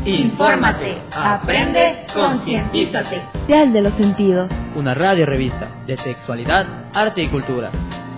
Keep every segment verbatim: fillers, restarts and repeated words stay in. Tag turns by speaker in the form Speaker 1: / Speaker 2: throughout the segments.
Speaker 1: Infórmate, aprende, concientízate.
Speaker 2: Dial de los Sentidos.
Speaker 3: Una radio revista de sexualidad, arte y cultura.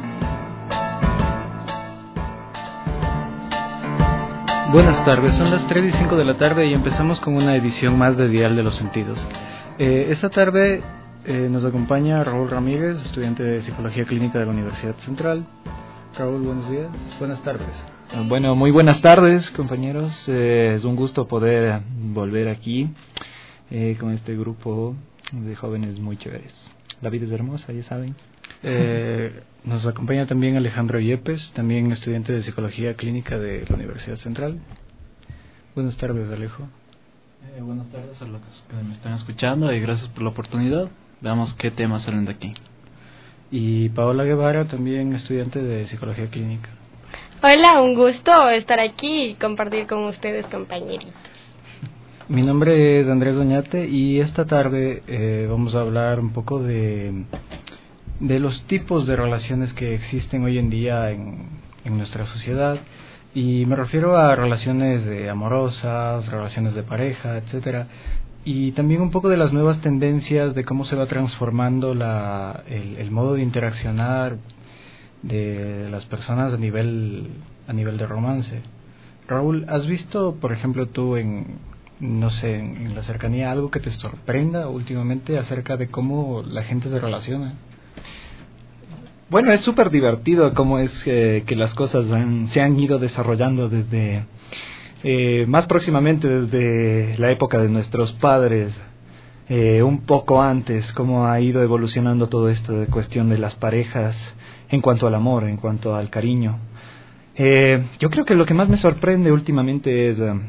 Speaker 4: Buenas tardes, son las tres y cinco de la tarde y empezamos con una edición más de Dial de los Sentidos. Eh, esta tarde eh, nos acompaña Raúl Ramírez, estudiante de Psicología Clínica de la Universidad Central. Raúl, buenos días, buenas tardes.
Speaker 5: Bueno, muy buenas tardes, compañeros. Eh, es un gusto poder volver aquí eh, con este grupo de jóvenes muy chéveres. La vida es hermosa, ya saben.
Speaker 4: Eh, nos acompaña también Alejandro Yepes, también estudiante de Psicología Clínica de la Universidad Central. Buenas tardes, Alejo.
Speaker 6: Eh, buenas tardes a los que me están escuchando y gracias por la oportunidad. Veamos qué temas salen de aquí.
Speaker 4: Y Paola Guevara, también estudiante de Psicología Clínica.
Speaker 7: Hola, un gusto estar aquí y compartir con ustedes, compañeritos.
Speaker 4: Mi nombre es Andrés Doñate y esta tarde eh, vamos a hablar un poco de, de los tipos de relaciones que existen hoy en día en, en nuestra sociedad. Y me refiero a relaciones de amorosas, relaciones de pareja, etcétera. Y también un poco de las nuevas tendencias de cómo se va transformando la, el, el modo de interaccionar de las personas a nivel a nivel de romance. Raúl, ¿has visto, por ejemplo, tú en, no sé, en, en la cercanía algo que te sorprenda últimamente acerca de cómo la gente se relaciona?
Speaker 5: Bueno, es súper divertido cómo es eh, que las cosas han, se han ido desarrollando desde, eh, más próximamente desde la época de nuestros padres, eh, un poco antes, cómo ha ido evolucionando todo esto de cuestión de las parejas en cuanto al amor, en cuanto al cariño. Eh, yo creo que lo que más me sorprende últimamente es uh,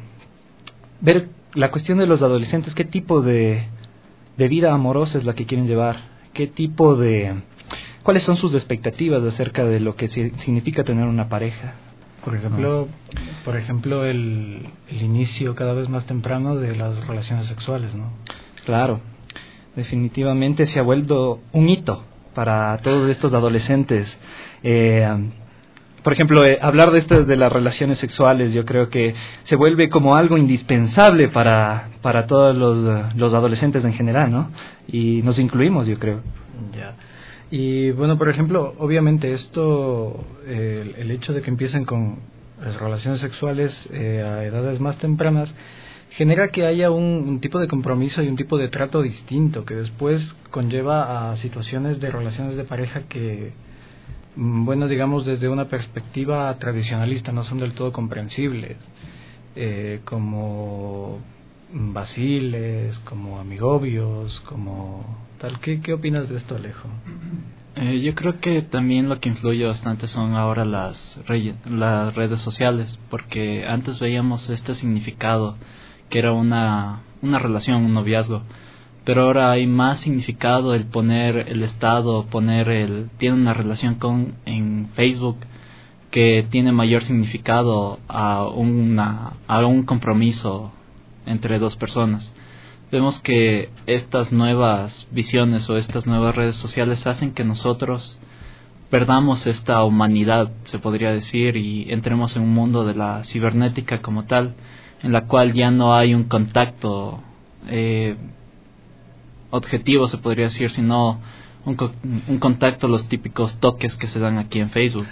Speaker 5: ver la cuestión de los adolescentes, qué tipo de, de vida amorosa es la que quieren llevar, qué tipo de... cuáles son sus expectativas acerca de lo que significa tener una pareja.
Speaker 4: Por ejemplo, ¿no? por ejemplo el, el inicio cada vez más temprano de las relaciones sexuales, ¿no?
Speaker 5: Claro, definitivamente se ha vuelto un hito para todos estos adolescentes. Eh, por ejemplo, eh, hablar de esto de las relaciones sexuales, yo creo que se vuelve como algo indispensable para para todos los, los adolescentes en general, ¿no? Y nos incluimos, yo creo.
Speaker 4: Ya. Y bueno, por ejemplo, obviamente esto, eh, el hecho de que empiecen con las relaciones sexuales eh, a edades más tempranas, genera que haya un, un tipo de compromiso y un tipo de trato distinto que después conlleva a situaciones de relaciones de pareja que, bueno, digamos desde una perspectiva tradicionalista no son del todo comprensibles, eh, como vaciles, como amigobios, como tal. ¿Qué, qué opinas de esto, Alejo?
Speaker 6: Eh, yo creo que también lo que influye bastante son ahora las, re- las redes sociales, porque antes veíamos este significado que era una, una relación, un noviazgo, pero ahora hay más significado el poner el estado, poner el, tiene una relación con, en Facebook, que tiene mayor significado a una, a un compromiso entre dos personas. Vemos que estas nuevas visiones o estas nuevas redes sociales hacen que nosotros perdamos esta humanidad, se podría decir, y entremos en un mundo de la cibernética como tal, en la cual ya no hay un contacto eh, objetivo, se podría decir, sino un, co- un contacto, los típicos toques que se dan aquí en Facebook.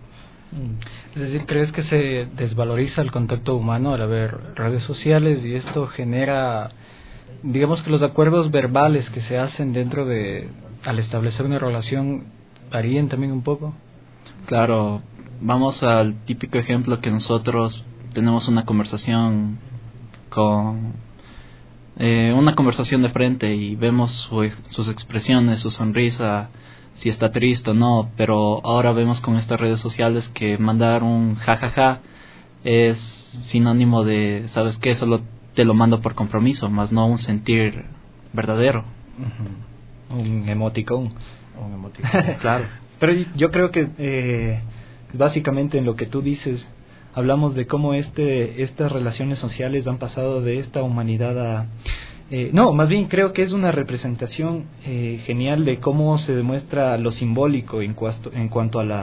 Speaker 4: Es decir, ¿crees que se desvaloriza el contacto humano al haber redes sociales y esto genera, digamos que los acuerdos verbales que se hacen dentro de, al establecer una relación, varían también un poco?
Speaker 6: Claro, vamos al típico ejemplo que nosotros tenemos una conversación con eh, una conversación de frente y vemos su, sus expresiones, su sonrisa, si está triste o no, pero ahora vemos con estas redes sociales que mandar un jajaja es sinónimo de, ¿sabes qué? Solo te lo mando por compromiso, más no un sentir verdadero.
Speaker 5: Uh-huh. Un emoticón.
Speaker 4: Un emoticón.
Speaker 5: Claro. Pero yo creo que eh, básicamente en lo que tú dices, hablamos de cómo este estas relaciones sociales han pasado de esta humanidad a... Eh, no, más bien creo que es una representación eh, genial de cómo se demuestra lo simbólico en, cuanto, en cuanto a la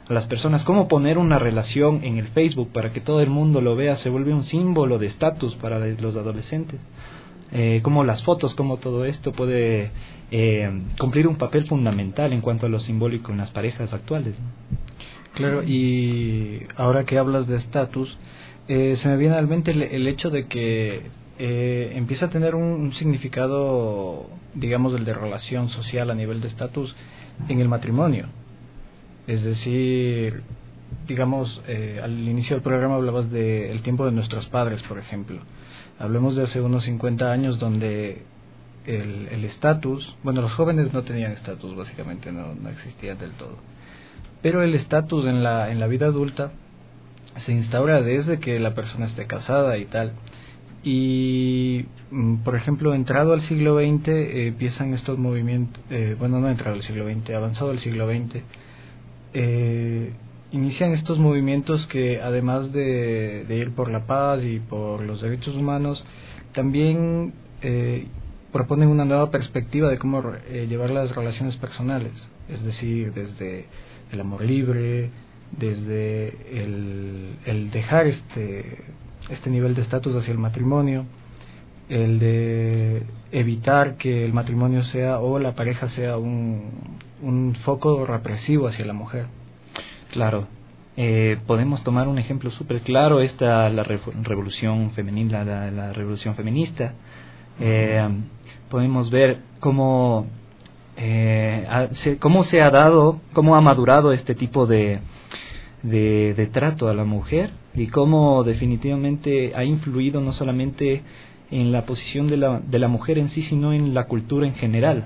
Speaker 5: a las personas, cómo poner una relación en el Facebook para que todo el mundo lo vea, se vuelve un símbolo de estatus para los adolescentes. Eh, cómo las fotos, cómo todo esto puede eh, cumplir un papel fundamental en cuanto a lo simbólico en las parejas actuales, ¿no?
Speaker 4: Claro, y ahora que hablas de estatus, eh, se me viene al mente el, el hecho de que eh, empieza a tener un, un significado, digamos, el de relación social a nivel de estatus en el matrimonio. Es decir, digamos, eh, al inicio del programa hablabas del tiempo de nuestros padres, por ejemplo. Hablemos de hace unos cincuenta años donde el estatus, bueno, los jóvenes no tenían estatus, básicamente, no, no existían del todo. Pero el estatus en la, en la vida adulta se instaura desde que la persona esté casada y tal. Y, por ejemplo, entrado al siglo veinte, eh, empiezan estos movimientos, eh, bueno, no entrado al siglo veinte, avanzado al siglo veinte, eh, inician estos movimientos que, además de, de ir por la paz y por los derechos humanos, también eh, proponen una nueva perspectiva de cómo eh, llevar las relaciones personales, es decir, desde el amor libre, desde el, el dejar este, este nivel de estatus hacia el matrimonio, el de evitar que el matrimonio sea o la pareja sea un, un foco represivo hacia la mujer.
Speaker 5: Claro, eh, podemos tomar un ejemplo súper claro, esta la re- revolución femenina, la, la revolución feminista. Eh, podemos ver cómo eh, ha, se, cómo se ha dado, cómo ha madurado este tipo de, de, de trato a la mujer y cómo definitivamente ha influido no solamente en la posición de la, de la mujer en sí, sino en la cultura en general.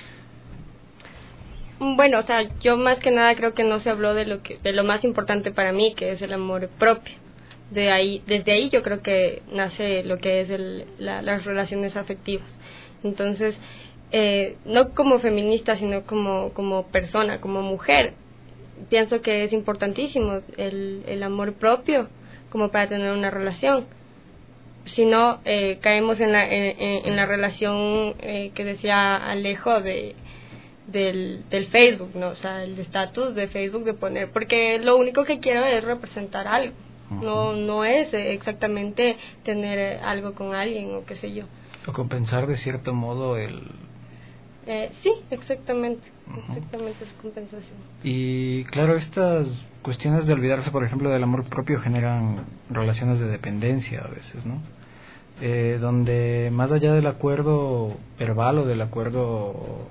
Speaker 7: Bueno, o sea, yo más que nada creo que no se habló de lo que de lo más importante para mí, que es el amor propio. De ahí, desde ahí yo creo que nace lo que es el, la, las relaciones afectivas. Entonces, eh, no como feminista, sino como como persona, como mujer, pienso que es importantísimo el, el amor propio como para tener una relación. Si no, eh, caemos en la en, en la relación eh, que decía Alejo de del del Facebook, no, o sea, el estatus de Facebook de poner, porque lo único que quiero es representar algo. Uh-huh. No no es exactamente tener algo con alguien o qué sé yo.
Speaker 4: O compensar de cierto modo el
Speaker 7: eh, sí, exactamente.
Speaker 4: Uh-huh.
Speaker 7: Exactamente, es compensación.
Speaker 4: Y claro, estas cuestiones de olvidarse, por ejemplo, del amor propio generan relaciones de dependencia a veces, ¿no? Eh, donde más allá del acuerdo verbal o del acuerdo,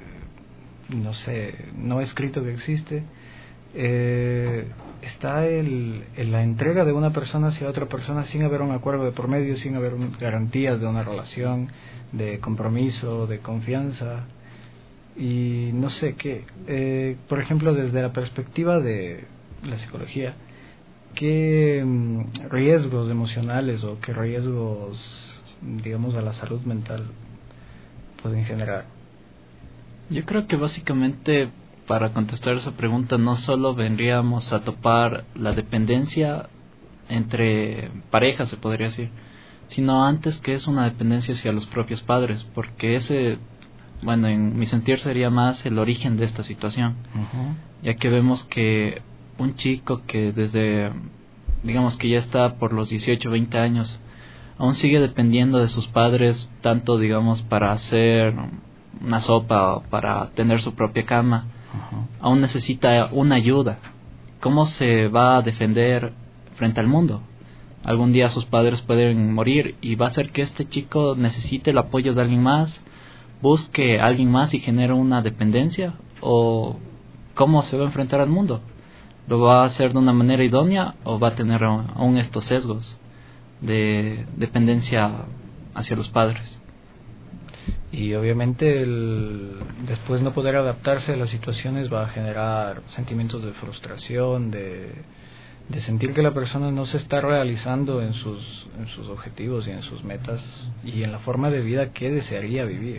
Speaker 4: no sé, no escrito que existe, eh, está el, el, la entrega de una persona hacia otra persona sin haber un acuerdo de por medio, sin haber un, garantías de una relación, de compromiso, de confianza. Y no sé qué, eh, por ejemplo, desde la perspectiva de la psicología, ¿qué mm, riesgos emocionales o qué riesgos, digamos, a la salud mental pueden generar?
Speaker 6: Yo creo que básicamente, para contestar esa pregunta, no solo vendríamos a topar la dependencia entre parejas, se podría decir, sino antes que es una dependencia hacia los propios padres, porque ese, bueno, en mi sentir sería más el origen de esta situación, uh-huh. Ya que vemos que un chico que desde, digamos que ya está por los dieciocho, veinte años, aún sigue dependiendo de sus padres, tanto, digamos, para hacer una sopa o para tener su propia cama, uh-huh. Aún necesita una ayuda. ¿Cómo se va a defender frente al mundo? Algún día sus padres pueden morir y va a ser que este chico necesite el apoyo de alguien más, busque a alguien más y genere una dependencia, o cómo se va a enfrentar al mundo. ¿Lo va a hacer de una manera idónea o va a tener aún estos sesgos de dependencia hacia los padres?
Speaker 4: Y obviamente el después no poder adaptarse a las situaciones va a generar sentimientos de frustración, de, de sentir que la persona no se está realizando en sus, en sus objetivos y en sus metas y en la forma de vida que desearía vivir.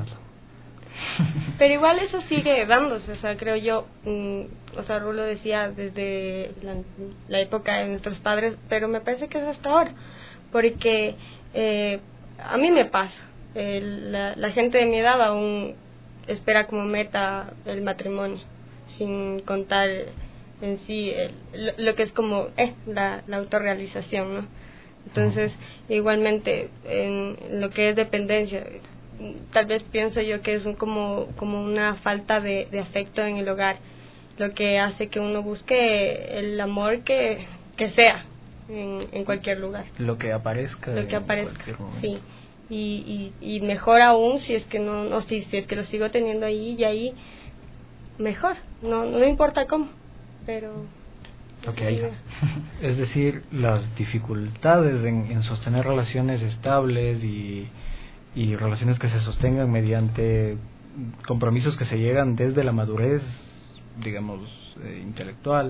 Speaker 7: Pero igual eso sigue dándose, o sea, creo yo, mmm, o sea, Rulo decía desde la, la época de nuestros padres, pero me parece que es hasta ahora, porque eh, a mí me pasa, eh, la, la gente de mi edad aún espera como meta el matrimonio, sin contar en sí el, lo, lo que es como eh, la, la autorrealización, ¿no? Entonces, igualmente, en lo que es dependencia, tal vez pienso yo que es un, como, como una falta de, de afecto en el hogar, lo que hace que uno busque el amor que, que sea en, en cualquier lugar.
Speaker 4: Lo que aparezca.
Speaker 7: Lo que aparezca, sí. Y, y, y mejor aún si es que no, no si, si es que lo sigo teniendo ahí y ahí, mejor, no, no importa cómo, pero...
Speaker 4: Okay. Es decir, las dificultades en, en sostener relaciones estables y, y relaciones que se sostengan mediante compromisos que se llegan desde la madurez, digamos, eh, intelectual,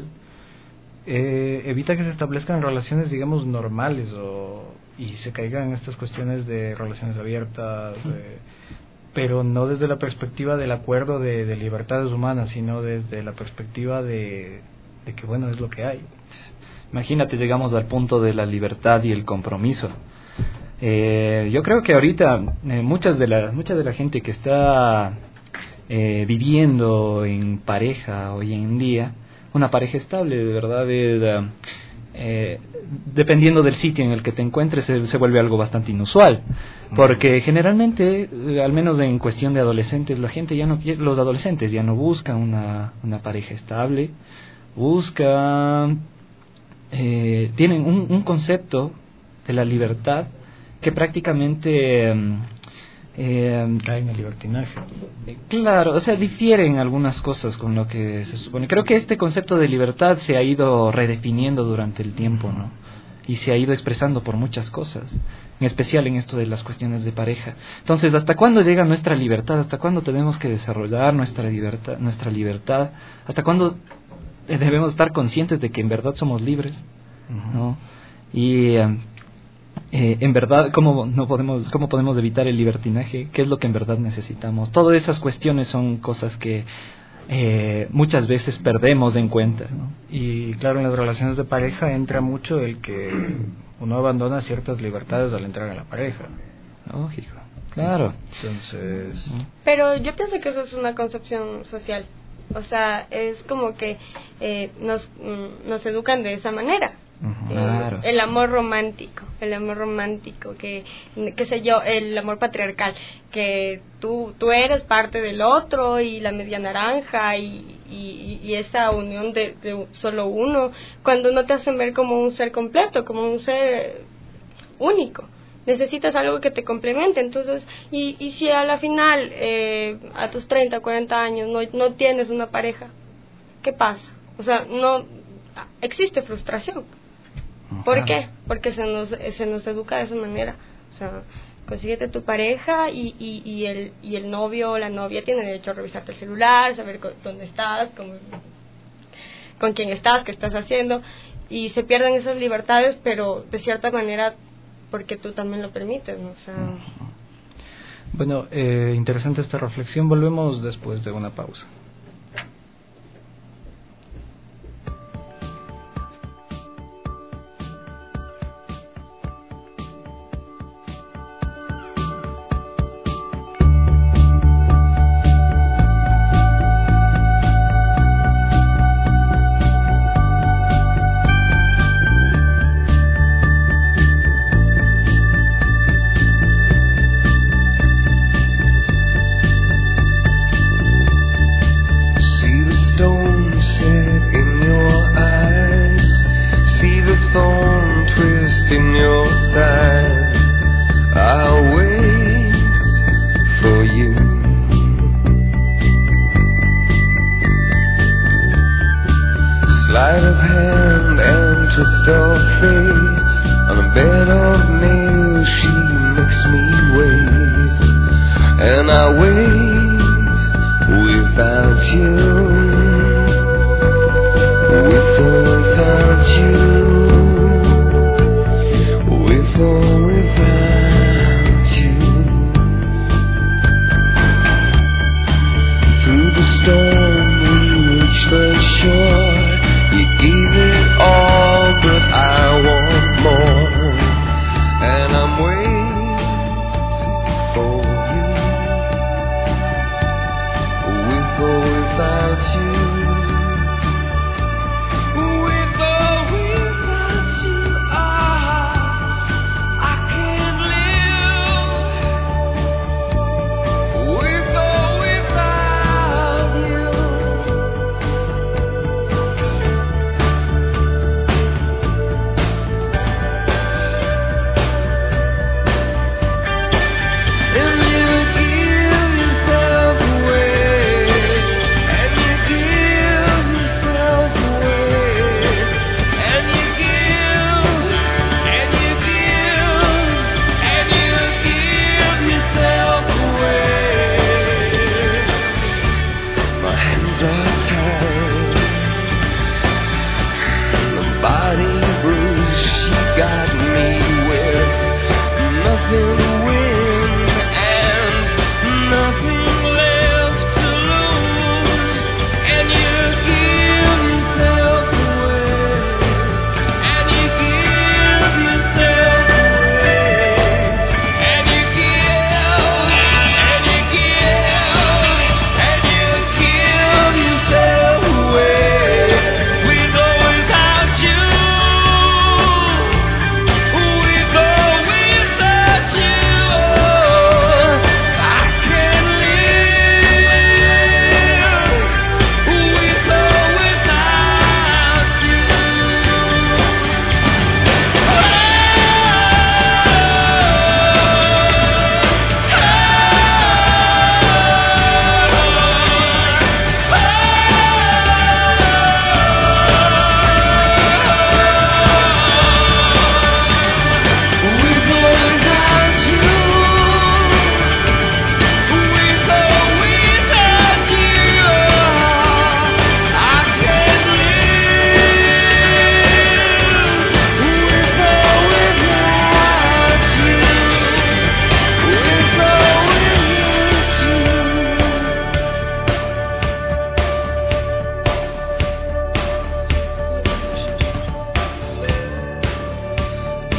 Speaker 4: eh, evita que se establezcan relaciones, digamos, normales o, y se caigan en estas cuestiones de relaciones abiertas, eh, pero no desde la perspectiva del acuerdo de, de libertades humanas, sino desde la perspectiva de... de que bueno, es lo que hay.
Speaker 5: Imagínate, llegamos al punto de la libertad y el compromiso. Eh, yo creo que ahorita eh, muchas de la mucha de la gente que está eh, viviendo en pareja hoy en día, una pareja estable, de verdad, es, eh, dependiendo del sitio en el que te encuentres, se, se vuelve algo bastante inusual, porque generalmente, eh, al menos en cuestión de adolescentes, la gente ya no quiere, los adolescentes ya no buscan una una pareja estable. Buscan, eh, tienen un, un concepto de la libertad que prácticamente eh,
Speaker 4: cae en el libertinaje.
Speaker 5: Eh, claro, o sea, difieren algunas cosas con lo que se supone. Creo que este concepto de libertad se ha ido redefiniendo durante el tiempo, ¿no? Y se ha ido expresando por muchas cosas, en especial en esto de las cuestiones de pareja. Entonces, ¿hasta cuándo llega nuestra libertad? ¿Hasta cuándo tenemos que desarrollar nuestra libertad? Nuestra libertad? ¿Hasta cuándo debemos estar conscientes de que en verdad somos libres, ¿no? Y eh, eh, en verdad, ¿cómo no podemos, cómo podemos evitar el libertinaje? ¿Qué es lo que en verdad necesitamos? Todas esas cuestiones son cosas que eh, muchas veces perdemos en cuenta, ¿no?
Speaker 4: Y claro, en las relaciones de pareja entra mucho el que uno abandona ciertas libertades al entrar en la pareja.
Speaker 5: Lógico, claro.
Speaker 4: Entonces...
Speaker 7: Pero yo pienso que eso es una concepción social. O sea, es como que eh, nos, mm, nos educan de esa manera.
Speaker 5: Uh-huh.
Speaker 7: Eh,
Speaker 5: claro.
Speaker 7: El amor romántico, el amor romántico, que, qué sé yo, el amor patriarcal, que tú, tú eres parte del otro y la media naranja y, y, y esa unión de, de solo uno, cuando no te hacen ver como un ser completo, como un ser único. Necesitas algo que te complemente. Entonces, y, y si a la final, eh, a tus treinta, cuarenta años, no, no tienes una pareja, ¿qué pasa? O sea, no existe frustración. ¿Por qué? Porque se nos, se nos educa de esa manera. O sea, consíguete tu pareja y, y, y, el, y el novio o la novia tiene derecho a revisarte el celular, saber con, dónde estás, con, con quién estás, qué estás haciendo, y se pierden esas libertades, pero de cierta manera porque tú también lo permites, ¿no? O sea...
Speaker 4: Bueno, eh, interesante esta reflexión. Volvemos después de una pausa.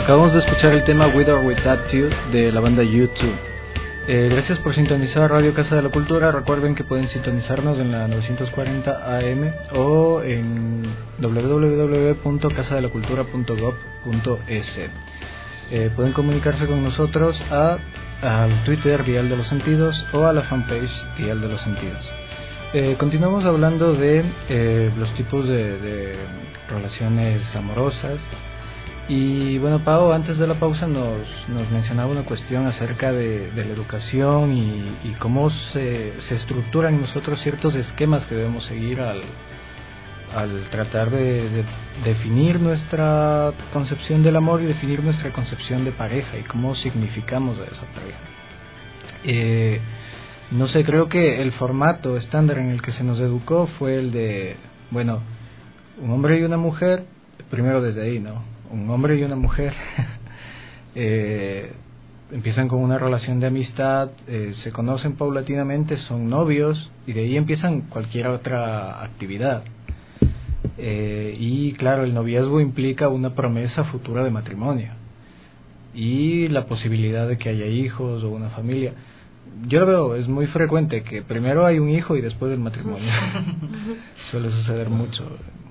Speaker 4: Acabamos de escuchar el tema With or Without You de la banda U dos. Eh, gracias por sintonizar Radio Casa de la Cultura. Recuerden que pueden sintonizarnos en la novecientos cuarenta A M o en doble u doble u doble u punto casa de la cultura punto gob punto es. Eh, pueden comunicarse con nosotros a, al Twitter Dial de los Sentidos o a la fanpage Dial de los Sentidos. Eh, continuamos hablando de eh, los tipos de, de relaciones amorosas. Y bueno, Pau, antes de la pausa nos, nos mencionaba una cuestión acerca de, de la educación y, y cómo se, se estructuran en nosotros ciertos esquemas que debemos seguir al, al tratar de, de definir nuestra concepción del amor y definir nuestra concepción de pareja y cómo significamos a esa pareja. Eh, no sé, creo que el formato estándar en el que se nos educó fue el de, bueno, un hombre y una mujer, primero desde ahí, ¿no? Un hombre y una mujer eh, empiezan con una relación de amistad, eh, se conocen paulatinamente, son novios y de ahí empiezan cualquier otra actividad. Eh, y claro, el noviazgo implica una promesa futura de matrimonio y la posibilidad de que haya hijos o una familia. Yo lo veo, es muy frecuente que primero hay un hijo y después el matrimonio. Suele suceder mucho.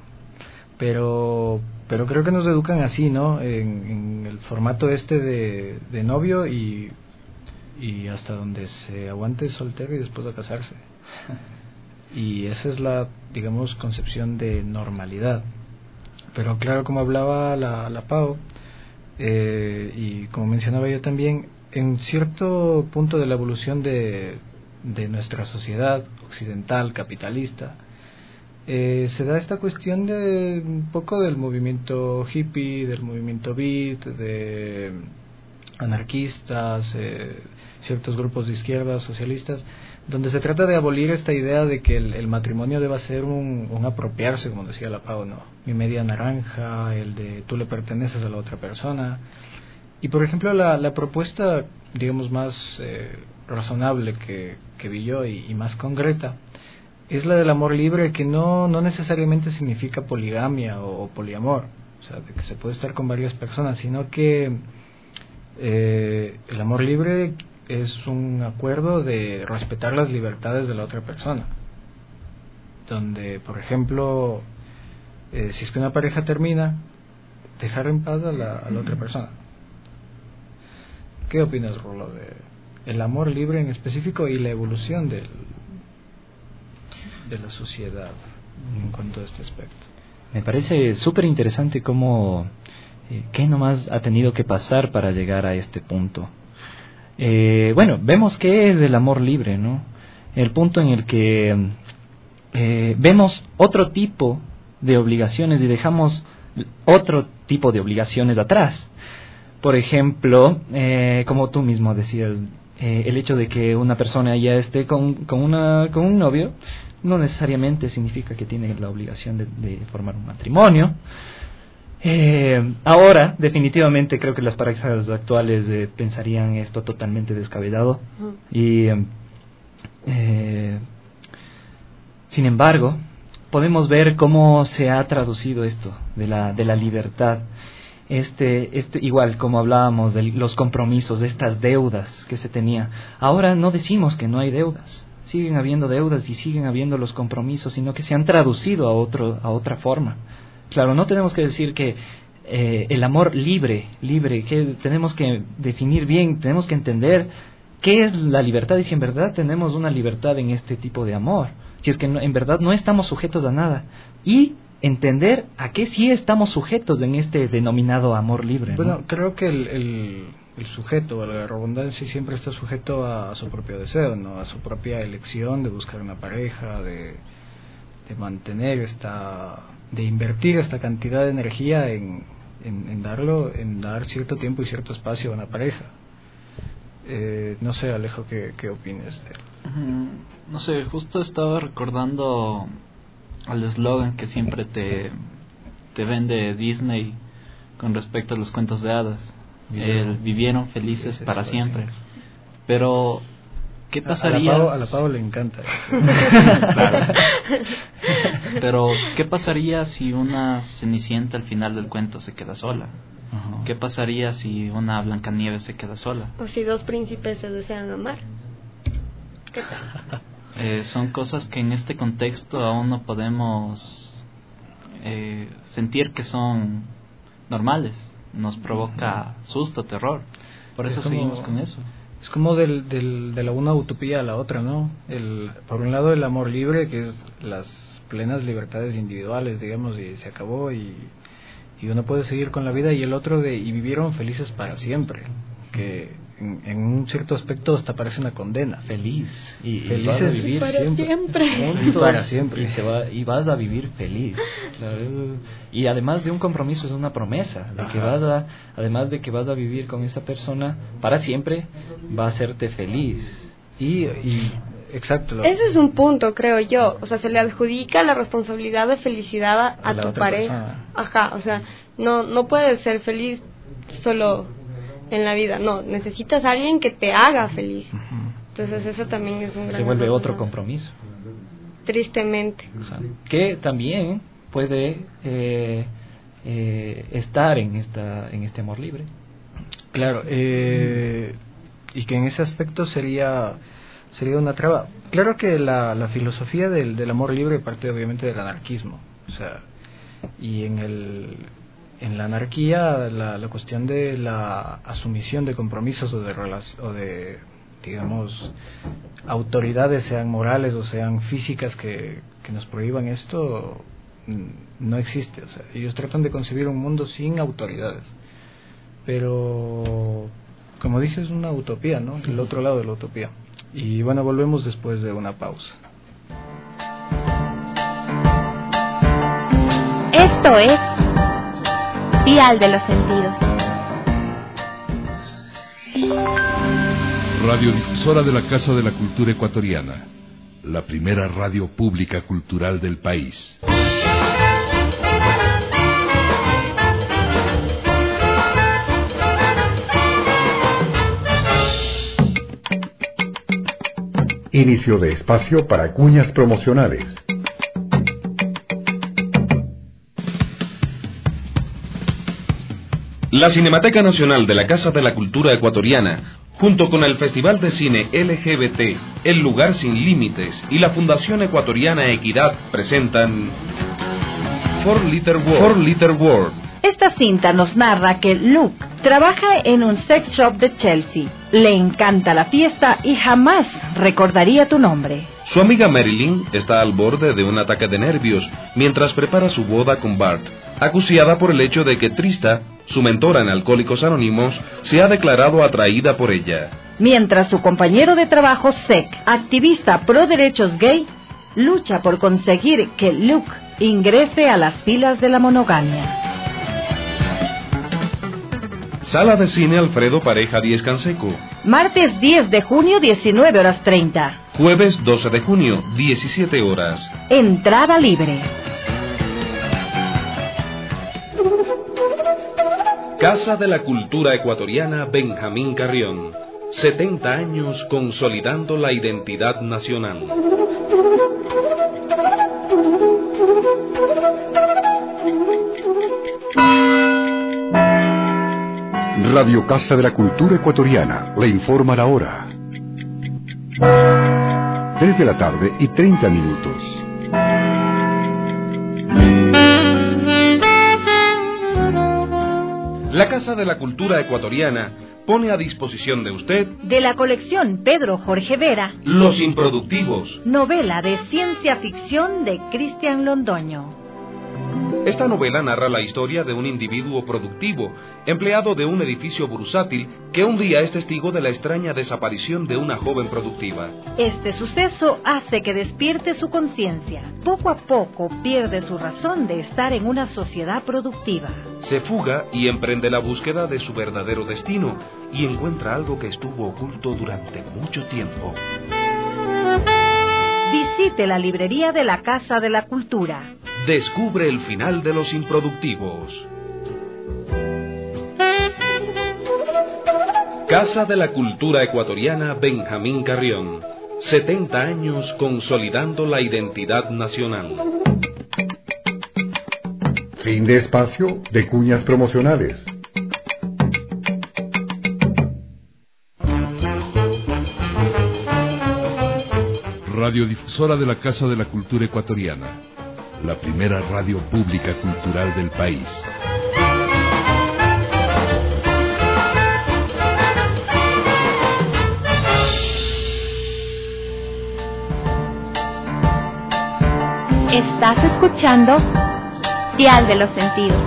Speaker 4: Pero pero creo que nos educan así, ¿no? En, en el formato este de, de novio y, y hasta donde se aguante soltero y después a casarse. Y esa es la, digamos, concepción de normalidad. Pero claro, como hablaba la, la Pau, eh, y como mencionaba yo también, en cierto punto de la evolución de, de nuestra sociedad occidental, capitalista, Eh, se da esta cuestión de un poco del movimiento hippie, del movimiento beat, de anarquistas, eh, ciertos grupos de izquierda, socialistas, donde se trata de abolir esta idea de que el, el matrimonio deba ser un, un apropiarse, como decía la Pau, ¿no? Mi media naranja, el de tú le perteneces a la otra persona. Y por ejemplo la, la propuesta, digamos, más eh, razonable que, que vi yo y, y más concreta, es la del amor libre, que no, no necesariamente significa poligamia o, o poliamor, o sea, de que se puede estar con varias personas, sino que eh, el amor libre es un acuerdo de respetar las libertades de la otra persona, donde, por ejemplo, eh, si es que una pareja termina, dejar en paz a la, a la otra persona. ¿Qué opinas, Rolo, de el amor libre en específico y la evolución del de la sociedad en cuanto a este aspecto?
Speaker 5: Me parece súper interesante cómo eh, qué nomás ha tenido que pasar para llegar a este punto. Eh, bueno, vemos que es el amor libre, ¿no? El punto en el que eh, vemos otro tipo de obligaciones y dejamos otro tipo de obligaciones atrás. Por ejemplo, eh, como tú mismo decías, eh, el hecho de que una persona ya esté con, con, una, con un novio no necesariamente significa que tiene la obligación de, de formar un matrimonio. Eh, ahora, definitivamente creo que las parejas actuales eh, pensarían esto totalmente descabellado. Y, eh, sin embargo, podemos ver cómo se ha traducido esto de la, de la libertad. Este, este, igual como hablábamos de los compromisos, de estas deudas que se tenía. Ahora no decimos que no hay deudas. Siguen habiendo deudas y siguen habiendo los compromisos, sino que se han traducido a otro, a otra forma. Claro, no tenemos que decir que eh, el amor libre, libre, que tenemos que definir bien, tenemos que entender qué es la libertad y si en verdad tenemos una libertad en este tipo de amor, si es que no, en verdad no estamos sujetos a nada, y entender a qué sí estamos sujetos en este denominado amor libre, ¿no?
Speaker 4: Bueno, creo que el, el, el sujeto, la redundancia, siempre está sujeto a, a su propio deseo, ¿no? A su propia elección de buscar una pareja, de, de mantener esta, de invertir esta cantidad de energía en, en, en darlo, en dar cierto tiempo y cierto espacio a una pareja. Eh, no sé, Alejo, ¿qué, qué opinas de él?
Speaker 6: No sé, justo estaba recordando al eslogan que siempre te, te vende Disney con respecto a los cuentos de hadas. Vivieron, el, vivieron felices, felices para, para siempre. siempre. Pero, ¿qué pasaría?
Speaker 4: A la Pau, a la Pau le encanta eso.
Speaker 6: Claro. Pero, ¿qué pasaría si una Cenicienta al final del cuento se queda sola? Uh-huh. ¿Qué pasaría si una Blancanieves se queda sola?
Speaker 7: O si dos príncipes se desean amar. ¿Qué tal?
Speaker 6: Eh, son cosas que en este contexto aún no podemos eh, sentir que son normales. Nos provoca susto, terror. Por eso como, seguimos con eso.
Speaker 4: Es como del, del, de la una utopía a la otra, ¿no? El, por un lado el amor libre, que es las plenas libertades individuales, digamos, y se acabó y, y uno puede seguir con la vida, y el otro de y vivieron felices para siempre, que en, en un cierto aspecto hasta parece una condena.
Speaker 2: Feliz y,
Speaker 4: Felices
Speaker 2: y vas a vivir
Speaker 7: para
Speaker 2: siempre,
Speaker 7: siempre.
Speaker 2: Juntos,
Speaker 4: para siempre
Speaker 2: y, te va, y vas a vivir feliz. Claro, y además de un compromiso es una promesa de que vas a, además de que vas a vivir con esa persona para siempre, va a hacerte feliz.
Speaker 4: Y, y exacto. Lo,
Speaker 7: Ese es un punto, creo yo. O sea, se le adjudica la responsabilidad de felicidad a, a, a tu pareja. Persona. Ajá, o sea, no no puedes ser feliz solo en la vida. No, necesitas a alguien que te haga feliz. Uh-huh. Entonces eso también es un gran...
Speaker 2: Se vuelve otro compromiso.
Speaker 7: Tristemente.
Speaker 2: Ajá. Que también puede eh, eh, estar en esta en este amor libre.
Speaker 4: Claro, eh, y que en ese aspecto sería sería una traba. Claro que la, la filosofía del, del amor libre parte obviamente del anarquismo, o sea, y en el en la anarquía la, la cuestión de la asumición de compromisos o de o de digamos autoridades, sean morales o sean físicas, que, que nos prohíban esto, no existe. O sea, ellos tratan de concebir un mundo sin autoridades, pero como dije, es una utopía, ¿no? El otro lado de la utopía. Y bueno, volvemos después de una pausa.
Speaker 1: Esto es Dial de los Sentidos.
Speaker 8: Radiodifusora de la Casa de la Cultura Ecuatoriana, la primera radio pública cultural del país.
Speaker 9: Inicio de espacio para cuñas promocionales.
Speaker 10: La Cinemateca Nacional de la Casa de la Cultura Ecuatoriana, junto con el Festival de Cine L G B T, El Lugar Sin Límites y la Fundación Ecuatoriana Equidad presentan Four Liter World. Four Liter World.
Speaker 11: Esta cinta nos narra que Luke trabaja en un sex shop de Chelsea, le encanta la fiesta y jamás recordaría tu nombre.
Speaker 10: Su amiga Marilyn está al borde de un ataque de nervios mientras prepara su boda con Bart, acuciada por el hecho de que Trista, su mentora en Alcohólicos Anónimos, se ha declarado atraída por ella.
Speaker 11: Mientras su compañero de trabajo, Sek, activista pro derechos gay, lucha por conseguir que Luke ingrese a las filas de la monogamia.
Speaker 10: Sala de Cine Alfredo Pareja Díez Canseco.
Speaker 11: Martes diez de junio, diecinueve horas treinta.
Speaker 10: Jueves doce de junio, diecisiete horas.
Speaker 11: Entrada libre.
Speaker 10: Casa de la Cultura Ecuatoriana Benjamín Carrión. setenta años consolidando la identidad nacional.
Speaker 9: Radio Casa de la Cultura Ecuatoriana le informa la hora. tres de la tarde y treinta minutos.
Speaker 10: La Casa de la Cultura Ecuatoriana pone a disposición de usted,
Speaker 11: de la colección Pedro Jorge Vera,
Speaker 10: Los Improductivos,
Speaker 11: novela de ciencia ficción de Cristian Londoño.
Speaker 10: Esta novela narra la historia de un individuo productivo, empleado de un edificio bursátil, que un día es testigo de la extraña desaparición de una joven productiva.
Speaker 11: Este suceso hace que despierte su conciencia. Poco a poco pierde su razón de estar en una sociedad productiva.
Speaker 10: Se fuga y emprende la búsqueda de su verdadero destino, y encuentra algo que estuvo oculto durante mucho tiempo.
Speaker 11: Visite la librería de la Casa de la Cultura.
Speaker 10: Descubre el final de Los Improductivos. Casa de la Cultura Ecuatoriana Benjamín Carrión. setenta años consolidando la identidad nacional.
Speaker 9: Fin de espacio de cuñas promocionales.
Speaker 8: radiodifusora de la Casa de la Cultura Ecuatoriana, la primera radio pública cultural del país.
Speaker 1: Estás escuchando Dial de los Sentidos.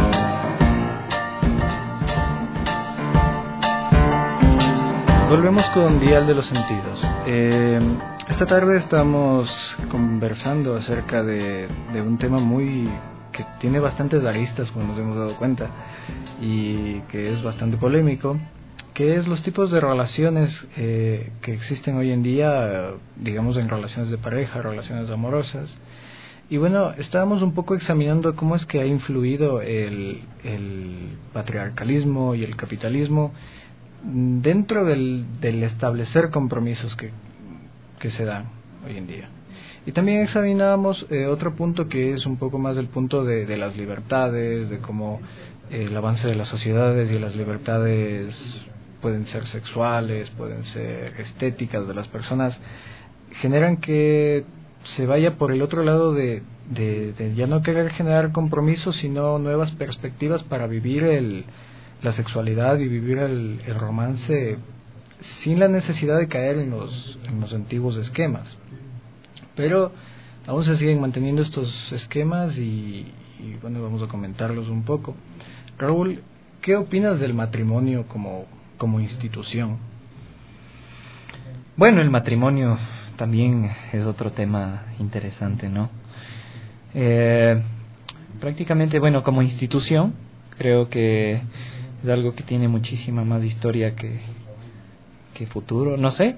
Speaker 4: Volvemos con Dial de los Sentidos. Eh, esta tarde estamos conversando acerca de, de un tema muy que tiene bastantes aristas, como nos hemos dado cuenta, y que es bastante polémico, que es los tipos de relaciones eh, que existen hoy en día, digamos en relaciones de pareja, relaciones amorosas. Y bueno, estábamos un poco examinando cómo es que ha influido el, el patriarcalismo y el capitalismo dentro del, del establecer compromisos que, que se dan hoy en día. Y también examinábamos eh, otro punto que es un poco más el punto de, de las libertades, de cómo eh, el avance de las sociedades y las libertades pueden ser sexuales, pueden ser estéticas de las personas, generan que se vaya por el otro lado de, de, de ya no querer generar compromisos, sino nuevas perspectivas para vivir el, la sexualidad y vivir el, el romance sin la necesidad de caer en los, en los antiguos esquemas. Pero aún se siguen manteniendo estos esquemas y, y bueno, vamos a comentarlos un poco. Raúl, ¿qué opinas del matrimonio como, como institución?
Speaker 2: Bueno, el matrimonio también es otro tema interesante, ¿no? Eh, prácticamente, bueno, como institución, creo que es algo que tiene muchísima más historia que, que futuro, no sé.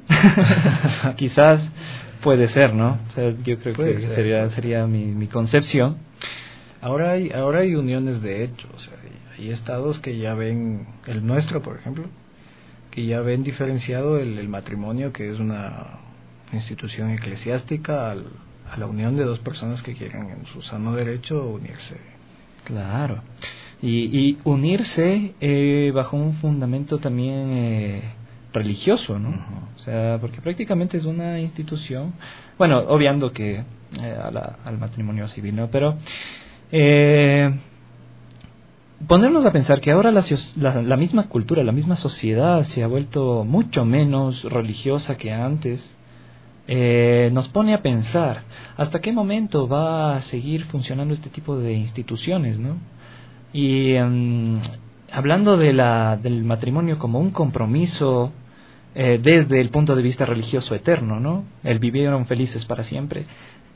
Speaker 2: Quizás puede ser, ¿no? O sea, yo creo puede que ser. sería sería mi, mi concepción.
Speaker 4: Ahora hay ahora hay uniones de hecho, o sea, hay, hay estados que ya ven, el nuestro, por ejemplo, que ya ven diferenciado el, el matrimonio, que es una institución eclesiástica, al, a la unión de dos personas que quieren en su sano derecho unirse.
Speaker 2: Claro. Y, y unirse eh, bajo un fundamento también eh, religioso, ¿no? Uh-huh. O sea, porque prácticamente es una institución, bueno, obviando que eh, a la, al matrimonio civil, ¿no? Pero eh, ponernos a pensar que ahora la, la, la misma cultura, la misma sociedad se ha vuelto mucho menos religiosa que antes. Eh, nos pone a pensar hasta qué momento va a seguir funcionando este tipo de instituciones, ¿no? Y um, hablando de la, del matrimonio como un compromiso eh, desde el punto de vista religioso eterno, ¿no? El vivieron felices para siempre,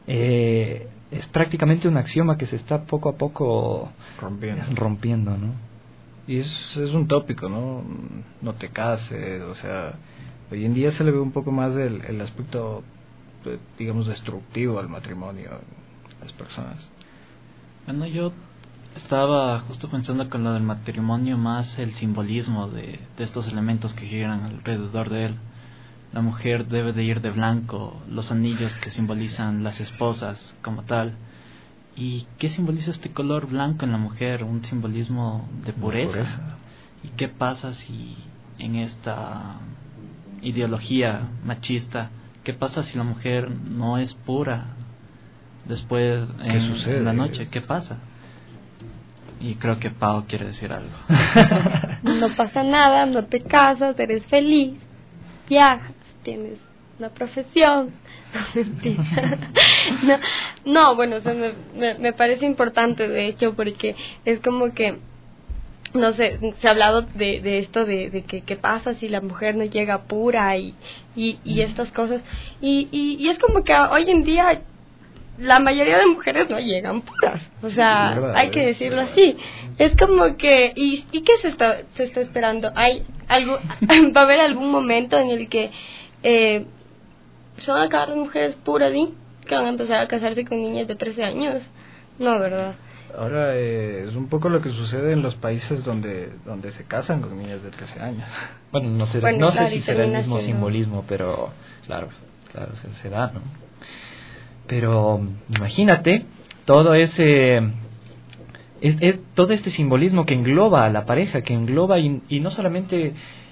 Speaker 2: eh, es prácticamente un axioma que se está poco a poco
Speaker 4: rompiendo,
Speaker 2: rompiendo, ¿no?
Speaker 4: Y es, es un tópico, ¿no? No te cases, o sea, hoy en día se le ve un poco más el, el aspecto, digamos, destructivo al matrimonio en las personas.
Speaker 6: Bueno, yo estaba justo pensando con lo del matrimonio, más el simbolismo de, de estos elementos que giran alrededor de él. La mujer debe de ir de blanco, los anillos que simbolizan las esposas como tal. ¿Y qué simboliza este color blanco en la mujer? Un simbolismo de pureza. pureza. ¿Y qué pasa si en esta ideología machista, qué pasa si la mujer no es pura después en, ¿Qué sucede? en la noche? ¿Qué pasa? Y creo que Pau quiere decir algo.
Speaker 7: No pasa nada, no te casas, eres feliz, viajas, tienes una profesión. No, no, bueno, o sea, me, me, me parece importante, de hecho, porque es como que, no sé, se ha hablado de, de esto de, de que qué pasa si la mujer no llega pura y, y, y estas cosas. Y, y, y es como que hoy en día la mayoría de mujeres no llegan puras, o sea, sí, verdad, hay que decirlo verdad. así. Es como que, ¿y, y qué se está, se está esperando? ¿Hay algo, va a haber algún momento en el que eh, se van a acabar las mujeres puras y que van a empezar a casarse con niñas de trece años? No, ¿verdad?
Speaker 4: Ahora eh, es un poco lo que sucede en los países donde donde se casan con niñas de trece años.
Speaker 2: Bueno, no sé, bueno, no claro, sé si será el mismo siendo... simbolismo, pero claro, claro, se, se da, ¿no? Pero imagínate todo ese es, es, todo este simbolismo que engloba a la pareja, que engloba y, y no solamente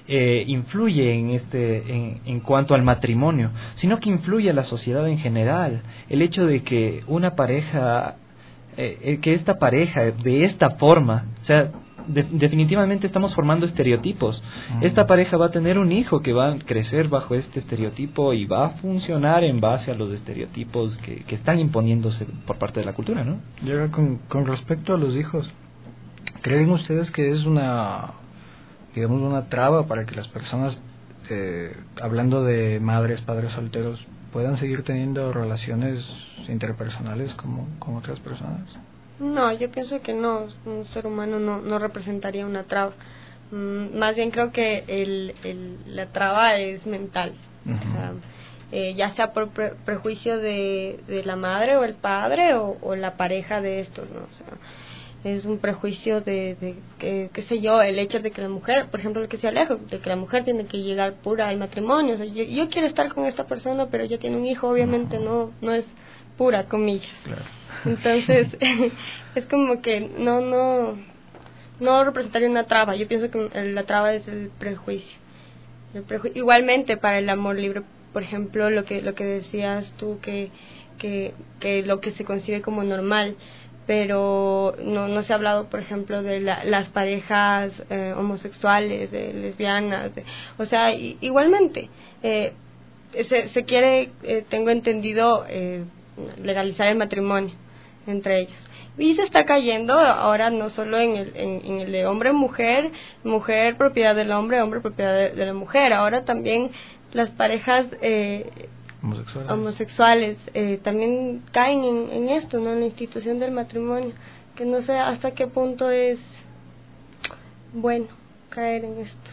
Speaker 2: eh, influye en este en, en cuanto al matrimonio, sino que influye a la sociedad en general. El hecho de que una pareja, eh, que esta pareja de esta forma, o sea, de, definitivamente estamos formando estereotipos. Uh-huh. Esta pareja va a tener un hijo que va a crecer bajo este estereotipo y va a funcionar en base a los estereotipos que, que están imponiéndose por parte de la cultura, ¿no?
Speaker 4: Y ahora con, con respecto a los hijos, ¿creen ustedes que es una, digamos, una traba para que las personas, eh, hablando de madres, padres solteros, puedan seguir teniendo relaciones interpersonales como con otras personas?
Speaker 7: No, yo pienso que no, un ser humano no, no representaría una traba. Mm, más bien creo que el, el, la traba es mental. Uh-huh. O sea, eh, ya sea por pre- prejuicio de, de la madre o el padre o, o la pareja de estos, ¿no? O sea, es un prejuicio de, de que, qué sé yo, el hecho de que la mujer, por ejemplo, el que se aleja, de que la mujer tiene que llegar pura al matrimonio. O sea, yo, yo quiero estar con esta persona, pero ya tiene un hijo, obviamente no, no es pura, comillas. Claro. Entonces, es como que no, no, no representaría una traba. Yo pienso que la traba es el prejuicio. El preju- Igualmente para el amor libre, por ejemplo, lo que, lo que decías tú, que, que, que lo que se concibe como normal, pero no, no se ha hablado, por ejemplo, de la, las parejas eh, homosexuales, de lesbianas, de, o sea, y, igualmente, eh, se, se quiere, eh, tengo entendido, eh, legalizar el matrimonio entre ellos, y se está cayendo ahora no solo en el, en, en el de hombre-mujer, mujer propiedad del hombre, hombre propiedad de, de la mujer, ahora también las parejas eh, homosexuales, homosexuales eh, también caen en, en esto, ¿no? En la institución del matrimonio, que no sé hasta qué punto es bueno caer en esto.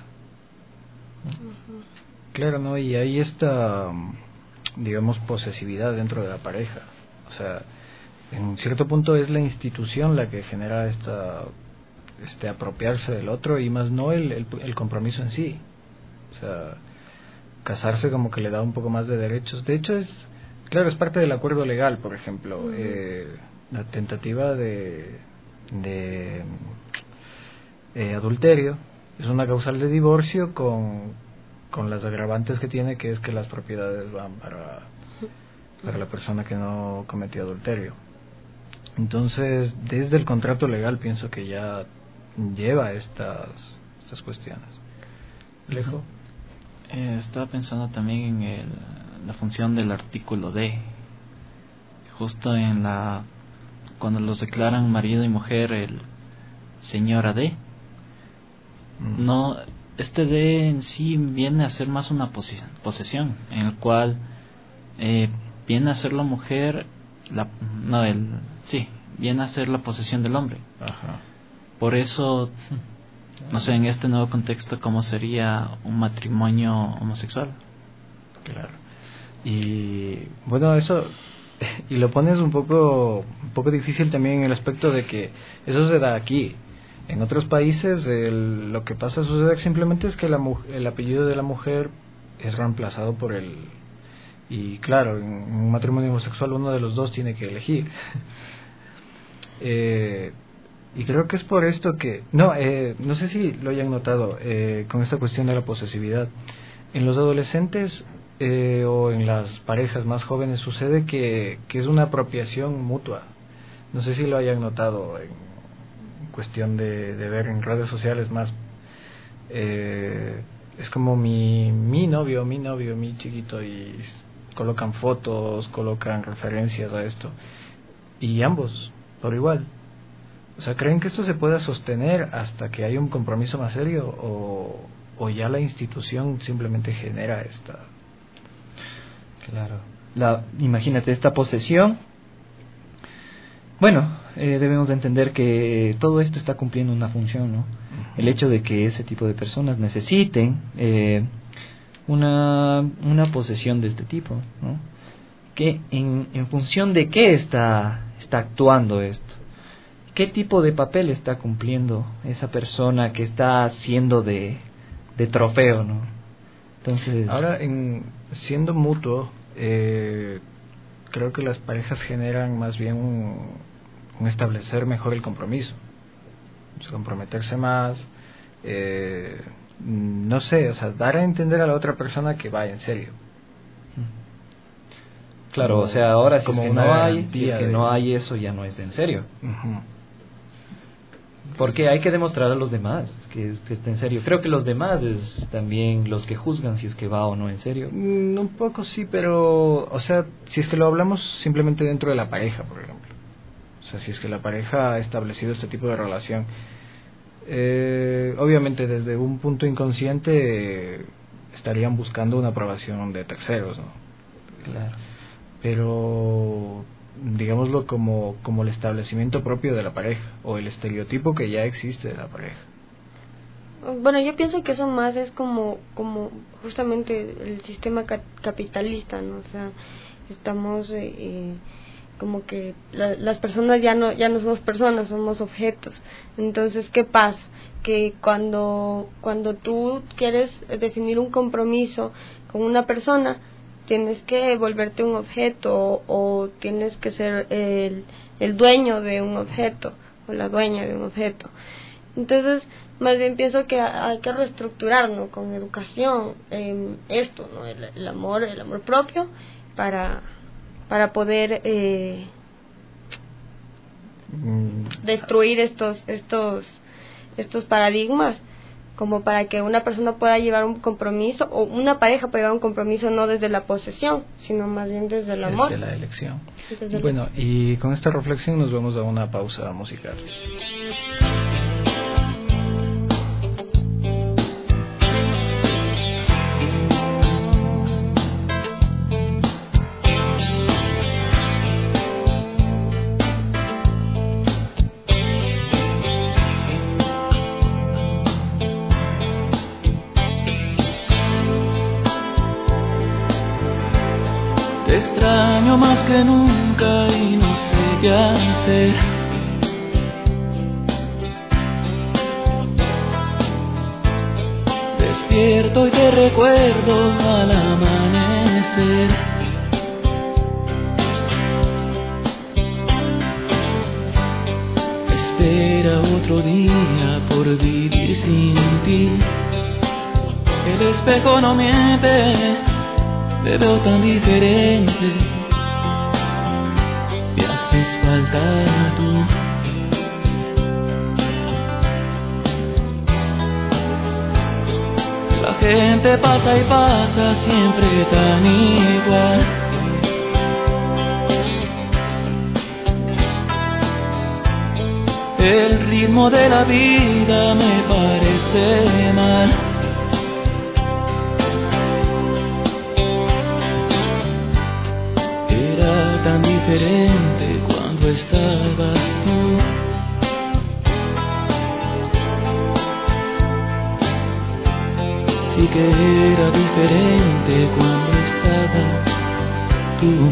Speaker 7: Uh-huh.
Speaker 4: Claro, ¿no? Y ahí está, digamos, posesividad dentro de la pareja. O sea, en cierto punto es la institución la que genera esta, este apropiarse del otro y más no el, el, el compromiso en sí. O sea, casarse como que le da un poco más de derechos. De hecho, es, claro, es parte del acuerdo legal, por ejemplo. Uh-huh. eh, la tentativa de, de eh, adulterio es una causal de divorcio con, con las agravantes que tiene, que es que las propiedades van para, para la persona que no cometió adulterio. Entonces, desde el contrato legal pienso que ya lleva estas, estas cuestiones. ¿Alejo?
Speaker 6: Eh, estaba pensando también en el, la función del artículo D, justo en la cuando los declaran marido y mujer, el señora D. Mm. No, este D en sí viene a ser más una pos- posesión, en el cual eh, viene a ser la mujer, la, no el, sí, viene a ser la posesión del hombre. Ajá. Por eso, no sé, en este nuevo contexto, ¿cómo sería un matrimonio homosexual?
Speaker 4: Claro. Y bueno, eso, y lo pones un poco, un poco difícil también en el aspecto de que eso se da aquí. En otros países el, lo que pasa, sucede simplemente es que la, el apellido de la mujer es reemplazado por el... Y claro, en un matrimonio homosexual uno de los dos tiene que elegir. eh... Y creo que es por esto que... No, eh, no sé si lo hayan notado eh, con esta cuestión de la posesividad. En los adolescentes eh, o en las parejas más jóvenes sucede que, que es una apropiación mutua. No sé si lo hayan notado en cuestión de, de ver en redes sociales más. Eh, es como mi, mi novio, mi novio, mi chiquito, y colocan fotos, colocan referencias a esto. Y ambos, por igual. O sea, ¿creen que esto se pueda sostener hasta que haya un compromiso más serio o, o ya la institución simplemente genera esta?
Speaker 2: Claro. La, imagínate esta posesión. Bueno, eh, debemos de entender que todo esto está cumpliendo una función, ¿no? Uh-huh. El hecho de que ese tipo de personas necesiten eh, una, una posesión de este tipo, ¿no? Que en, en función de qué está, está actuando esto. ¿Qué tipo de papel está cumpliendo esa persona que está haciendo de, de trofeo, ¿no? Entonces,
Speaker 4: ahora, en, siendo mutuo, eh, creo que las parejas generan más bien un, un establecer mejor el compromiso, comprometerse más, eh, no sé, o sea, dar a entender a la otra persona que vaya en serio.
Speaker 2: Claro,
Speaker 4: como,
Speaker 2: o sea, ahora si es que no hay, si es que
Speaker 4: de...
Speaker 2: no hay eso, ya no es en serio.
Speaker 4: Uh-huh.
Speaker 2: Porque hay que demostrar a los demás que, que está en serio. Creo que los demás es también los que juzgan si es que va o no en serio.
Speaker 4: Mm, un poco sí, pero, o sea, si es que lo hablamos simplemente dentro de la pareja, por ejemplo. O sea, si es que la pareja ha establecido este tipo de relación, eh, obviamente desde un punto inconsciente eh, estarían buscando una aprobación de terceros, ¿no?
Speaker 2: Claro.
Speaker 4: Pero digámoslo como, como el establecimiento propio de la pareja o el estereotipo que ya existe de la pareja.
Speaker 7: Bueno, yo pienso que eso más es como como justamente el sistema ca- capitalista, ¿no? O sea, estamos eh, eh, como que la, las personas ya no ya no somos personas, somos objetos. Entonces, ¿qué pasa? Que cuando cuando tú quieres definir un compromiso con una persona, tienes que volverte un objeto o, o tienes que ser el, el dueño de un objeto o la dueña de un objeto. Entonces, más bien pienso que hay que reestructurar, ¿no? Con educación eh, esto, ¿no? El, el amor, el amor propio para para poder eh, mm. destruir estos estos estos paradigmas, como para que una persona pueda llevar un compromiso o una pareja pueda llevar un compromiso no desde la posesión, sino más bien desde el amor.
Speaker 4: Desde la elección.
Speaker 7: Desde
Speaker 4: bueno, la... y con esta reflexión nos vamos a una pausa musical.
Speaker 12: Te extraño más que nunca y no sé qué hacer. Despierto y te recuerdo al amanecer. Espera otro día por vivir sin ti. El espejo no miente. Te veo tan diferente, me haces falta tú. La gente pasa y pasa siempre tan igual. El ritmo de la vida me parece mal. Tan diferente cuando estabas tú. Sí que era diferente cuando estabas tú.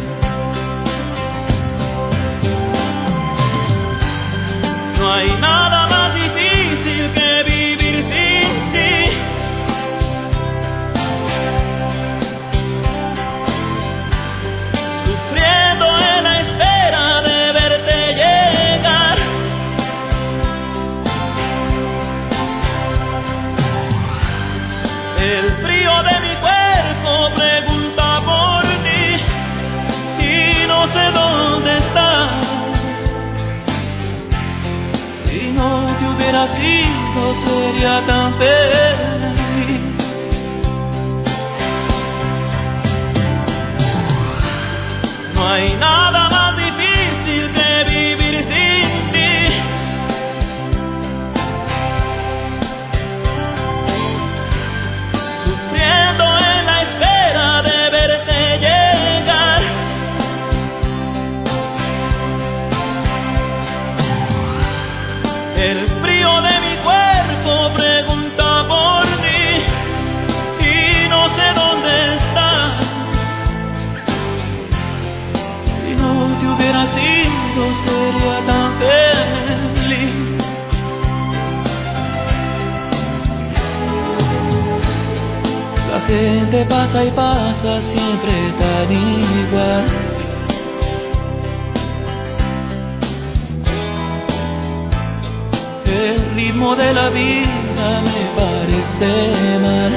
Speaker 12: No hay nada más difícil que vivir sin ti. Sido sería tan feliz. No hay nada más difícil que vivir sin ti. Sufriendo en la espera de verte llegar. El frío de mi cuerpo pregunta por ti y no sé dónde estás. Si no te hubiera sido sería tan feliz. La gente pasa y pasa siempre tan igual. El ritmo de la vida me parece hiciste mal.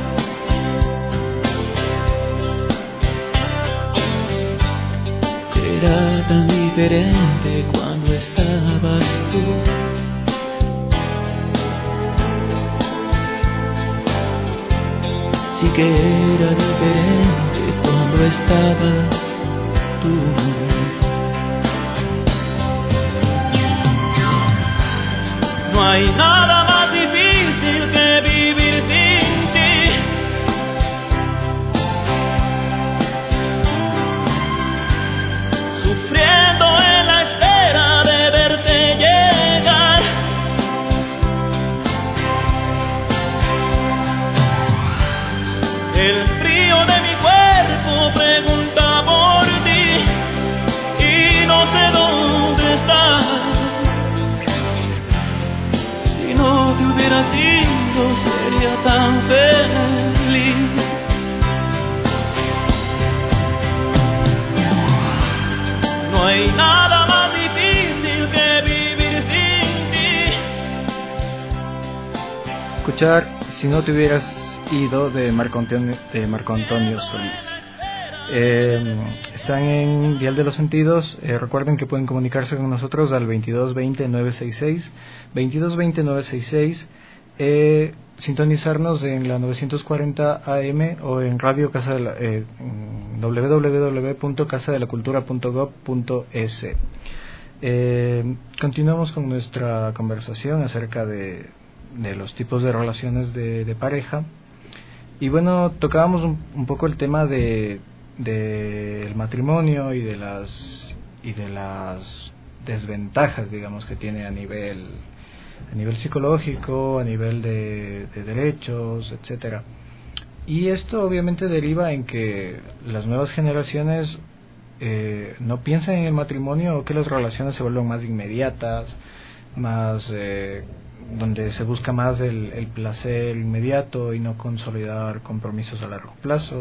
Speaker 12: Era tan diferente cuando estabas tú. Sí que era diferente cuando estabas tú. No hay nada más difícil que vivir sin ti. Sufriendo en la espera de verte llegar. El frío de mi cuerpo pregunta por ti y no sé dónde estás. Si no te hubieras ido sería tan feliz. No hay nada más difícil que vivir sin ti.
Speaker 4: Escuchar Si no te hubieras ido de Marco Antonio, de Marco Antonio Solís. Eh, están en Dial de los Sentidos. Eh, recuerden que pueden comunicarse con nosotros al veintidós veinte nueve sesenta y seis, veintidós veinte nueve sesenta y seis, eh, sintonizarnos en la novecientos cuarenta A M o en Radio Casa de la, eh, doble u doble u doble u punto casa de la cultura punto gob punto es. Eh, continuamos con nuestra conversación acerca de, de los tipos de relaciones de, de pareja. Y bueno, tocábamos un, un poco el tema de del matrimonio y de las y de las desventajas, digamos, que tiene a nivel a nivel psicológico, a nivel de, de derechos, etcétera. Y esto obviamente deriva en que las nuevas generaciones eh, no piensan en el matrimonio, o que las relaciones se vuelvan más inmediatas, más eh, donde se busca más el, el placer inmediato y no consolidar compromisos a largo plazo.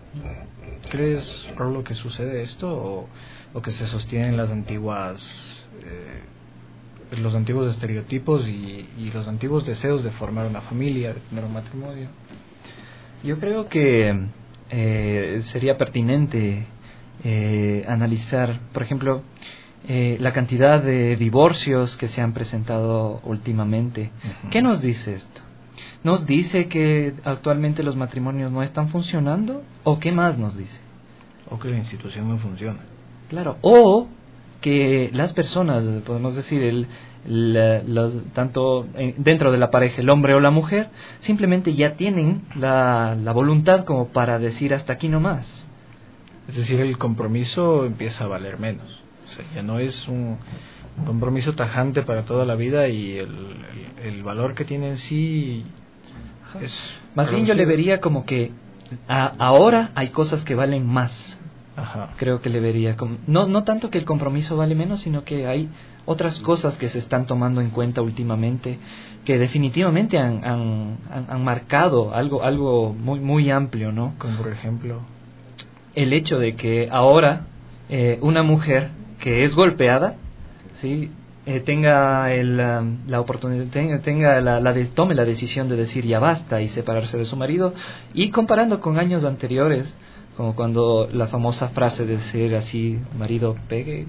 Speaker 4: ¿Crees, Rolo, que sucede esto o, o que se sostienen las antiguas eh, los antiguos estereotipos y, y los antiguos deseos de formar una familia, de tener un matrimonio?
Speaker 2: Yo creo que eh, sería pertinente eh, analizar, por ejemplo, eh, la cantidad de divorcios que se han presentado últimamente. Uh-huh. ¿Qué nos dice esto? ¿Nos dice que actualmente los matrimonios no están funcionando? ¿O qué más nos dice?
Speaker 4: O que la institución no funciona.
Speaker 2: Claro, o que las personas, podemos decir, el, el, los, tanto dentro de la pareja, el hombre o la mujer, simplemente ya tienen la, la voluntad como para decir hasta aquí no más.
Speaker 4: Es decir, el compromiso empieza a valer menos. O sea, ya no es un compromiso tajante para toda la vida, y el, el, el valor que tiene en sí es...
Speaker 2: Más bien yo le vería como que a, ahora hay cosas que valen más.
Speaker 4: Ajá.
Speaker 2: Creo que le vería como, no, no tanto que el compromiso vale menos, sino que hay otras cosas que se están tomando en cuenta últimamente, que definitivamente han, han, han, han marcado algo, algo muy, muy amplio, ¿no?
Speaker 4: Como por ejemplo
Speaker 2: el hecho de que ahora eh, una mujer que es golpeada, ¿sí? Eh, tenga el, um, la oportunidad, tenga, tenga la, la de, tome la decisión de decir ya basta y separarse de su marido, y comparando con años anteriores, como cuando la famosa frase de ser así, marido pegue,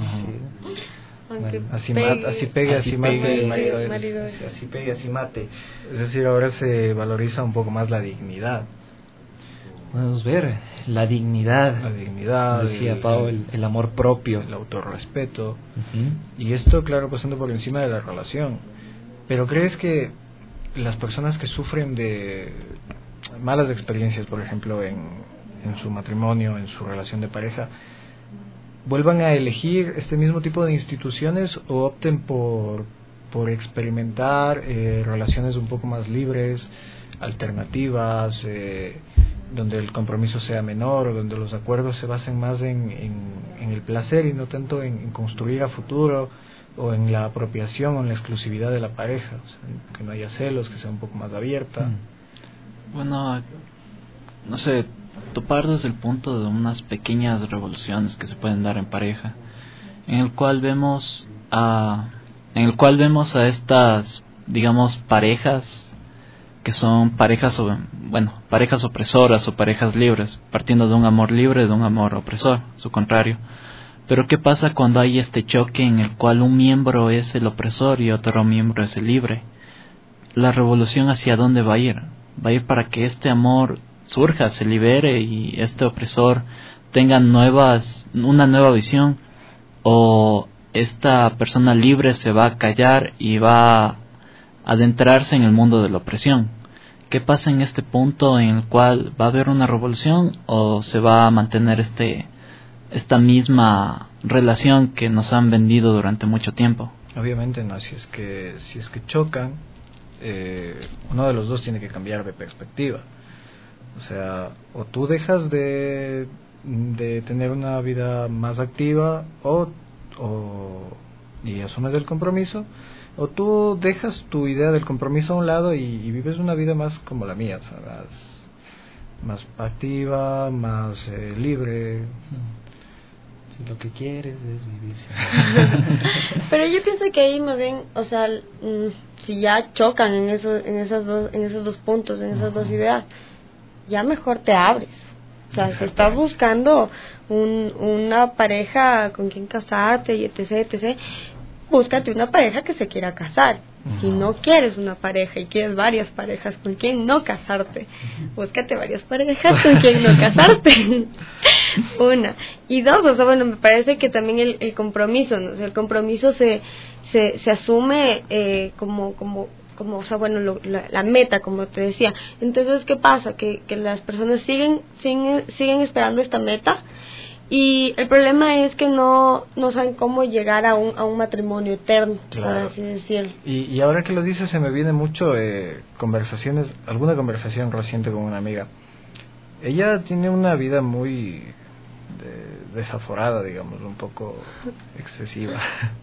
Speaker 4: así, así, pegue, así pegue, así, así mate, pegue, marido, es, marido es, así pegue, así mate. Es decir, ahora se valoriza un poco más la dignidad.
Speaker 2: Podemos ver la dignidad,
Speaker 4: la dignidad,
Speaker 2: decía
Speaker 4: el,
Speaker 2: Pau, el, el amor propio,
Speaker 4: el autorrespeto,
Speaker 2: uh-huh.
Speaker 4: Y esto, claro, pasando por encima de la relación. Pero ¿crees que las personas que sufren de malas experiencias, por ejemplo, en, en su matrimonio, en su relación de pareja, vuelvan a elegir este mismo tipo de instituciones, o opten por, por experimentar eh, relaciones un poco más libres, alternativas, eh, donde el compromiso sea menor, o donde los acuerdos se basen más en, en, en el placer y no tanto en, en construir a futuro, o en la apropiación o en la exclusividad de la pareja? O sea, que no haya celos, que sea un poco más abierta.
Speaker 6: Bueno, no sé, topar desde el punto de unas pequeñas revoluciones que se pueden dar en pareja, en el cual vemos a, en el cual vemos a estas, digamos, parejas que son parejas, bueno, parejas opresoras o parejas libres, partiendo de un amor libre, de un amor opresor, su contrario. Pero ¿qué pasa cuando hay este choque en el cual un miembro es el opresor y otro miembro es el libre? La revolución, ¿hacia dónde va a ir? Va a ir para que este amor surja, se libere y este opresor tenga nuevas, una nueva visión, o esta persona libre se va a callar y va a adentrarse en el mundo de la opresión. ¿Qué pasa en este punto en el cual va a haber una revolución o se va a mantener este esta misma relación que nos han vendido durante mucho tiempo?
Speaker 4: Obviamente no, si es que si es que chocan, eh, uno de los dos tiene que cambiar de perspectiva. O sea, o tú dejas de de tener una vida más activa o, o y asumes el compromiso, o tú dejas tu idea del compromiso a un lado y, y vives una vida más como la mía, o sea, más, más activa, más eh, libre.
Speaker 2: Si lo que quieres es vivir.
Speaker 7: Pero yo pienso que ahí más bien, o sea, si ya chocan en esos, en esos dos, en esos dos puntos, en esas dos ideas, ya mejor te abres. O sea, si estás buscando un, una pareja con quien casarte y etc, etc, búscate una pareja que se quiera casar. Si no quieres una pareja y quieres varias parejas con quien no casarte, búscate varias parejas con quien no casarte. Una. Y dos, o sea, bueno, me parece que también el, el compromiso, ¿no? O sea, el compromiso se se, se asume eh, como como como, o sea, bueno, lo, la, la meta, como te decía. Entonces, ¿qué pasa? Que, que las personas siguen, siguen siguen esperando esta meta. Y el problema es que no, no saben cómo llegar a un, a un matrimonio eterno, claro, por así decirlo.
Speaker 4: Y, y ahora que lo dices, se me viene mucho eh, conversaciones, alguna conversación reciente con una amiga. Ella tiene una vida muy de, desaforada, digamos, un poco excesiva.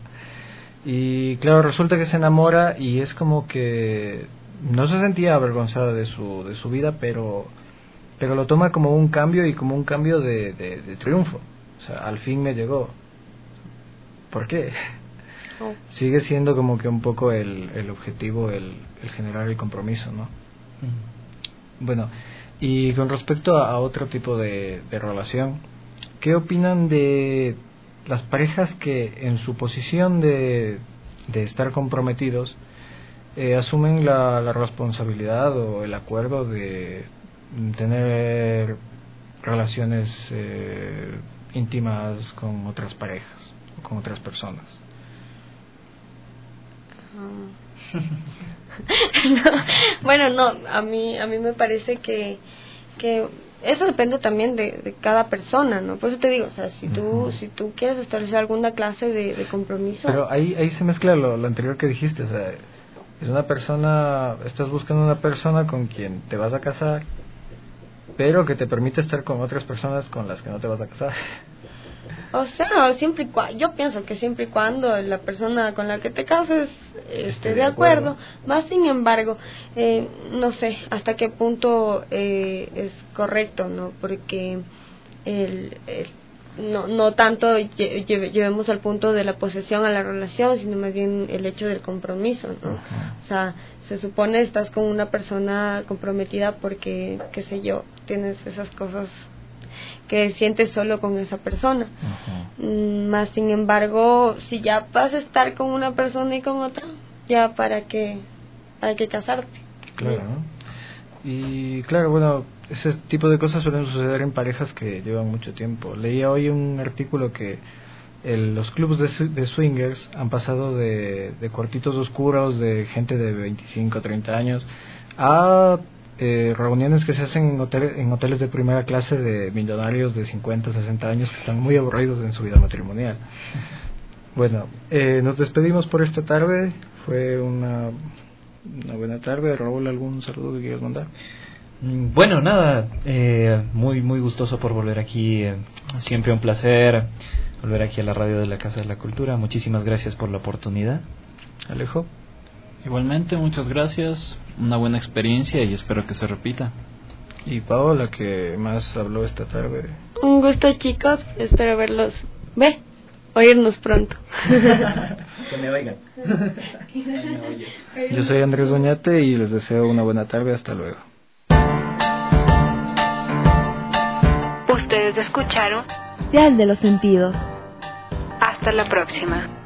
Speaker 4: Y claro, resulta que se enamora y es como que no se sentía avergonzada de su, de su vida, pero... pero lo toma como un cambio y como un cambio de, de, de triunfo. O sea, al fin me llegó. ¿Por qué? Oh. Sigue siendo como que un poco el, el objetivo, el, el generar el compromiso, ¿no? Mm. Bueno, y con respecto a, a otro tipo de, de relación, ¿qué opinan de las parejas que en su posición de, de estar comprometidos eh, asumen la, la responsabilidad o el acuerdo de tener relaciones eh, íntimas con otras parejas, con otras personas?
Speaker 7: Uh. no, bueno, no, a mí a mí me parece que que eso depende también de, de cada persona, ¿no? Por eso te digo, o sea, si tú uh-huh. si tú quieres establecer alguna clase de, de compromiso.
Speaker 4: Pero ahí ahí se mezcla lo, lo anterior que dijiste, o sea, es una persona, estás buscando una persona con quien te vas a casar, pero que te permite estar con otras personas con las que no te vas a casar.
Speaker 7: O sea, siempre y cuando, yo pienso que siempre y cuando la persona con la que te cases esté, esté de acuerdo, acuerdo. Más sin embargo, eh, no sé hasta qué punto eh, es correcto, ¿no? Porque el, el, no, no tanto lle, llevemos al punto de la posesión a la relación, sino más bien el hecho del compromiso, ¿no? Uh-huh. O sea, se supone estás con una persona comprometida porque, qué sé yo, tienes esas cosas que sientes solo con esa persona. Uh-huh. Mm, más sin embargo, si ya vas a estar con una persona y con otra, ya para qué, para qué casarte.
Speaker 4: Claro, ¿no? Y claro, bueno, ese tipo de cosas suelen suceder en parejas que llevan mucho tiempo. Leía hoy un artículo que el, los clubes de, de swingers han pasado de, de cuartitos oscuros de gente de veinticinco, treinta años a eh, reuniones que se hacen en, hotel, en hoteles de primera clase de millonarios de cincuenta, sesenta años que están muy aburridos en su vida matrimonial. Bueno, eh, nos despedimos por esta tarde. Fue una, una buena tarde. Raúl, ¿algún saludo que quieras mandar?
Speaker 2: Bueno, nada, eh, muy muy gustoso por volver aquí, eh, siempre un placer volver aquí a la radio de la Casa de la Cultura. Muchísimas gracias por la oportunidad.
Speaker 4: Alejo.
Speaker 6: Igualmente, muchas gracias, una buena experiencia y espero que se repita.
Speaker 4: Y Paola, que más habló esta tarde.
Speaker 7: Un gusto, chicos, espero verlos, ve, oírnos pronto.
Speaker 13: Que me oigan.
Speaker 4: Yo soy Andrés Doñate y les deseo una buena tarde. Hasta luego.
Speaker 1: Ustedes escucharon
Speaker 11: Dial de los Sentidos.
Speaker 1: Hasta la próxima.